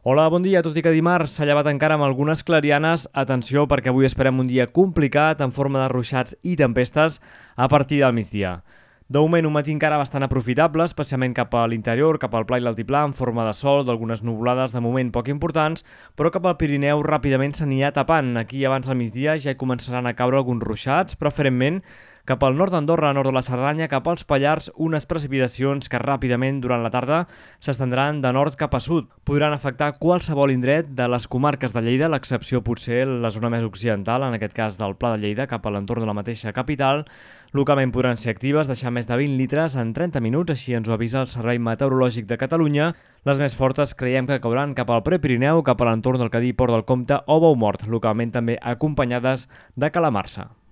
Hola, bon dia. Tot i que dimarts s'ha llevat encara amb algunes clarianes, atenció perquè avui esperem un dia complicat en forma de ruixats i tempestes a partir del migdia. De moment, un matí encara bastant aprofitable, especialment cap a l'interior, cap al pla i l'altiplà, en forma de sol, d'algunes nuvolades de moment poc importants, però cap al Pirineu ràpidament s'anirà tapant. Aquí, abans del migdia, ja hi començaran a caure alguns ruixats, preferentment cap al nord d'Andorra, nord de la Cerdanya, cap als Pallars, unes precipitacions que ràpidament durant la tarda s'estendran de nord cap a sud. Podran afectar qualsevol indret de les comarques de Lleida, l'excepció potser la zona més occidental, en aquest cas del Pla de Lleida, cap a l'entorn de la mateixa capital. Localment podran ser actives, deixar més de 20 litres en 30 minuts, així ens ho avisa el Servei Meteorològic de Catalunya. Les més fortes creiem que cauran cap al Prepirineu, cap a l'entorn del Cadí, Port del Comte o Boumort, localment també acompanyades de calamarsa.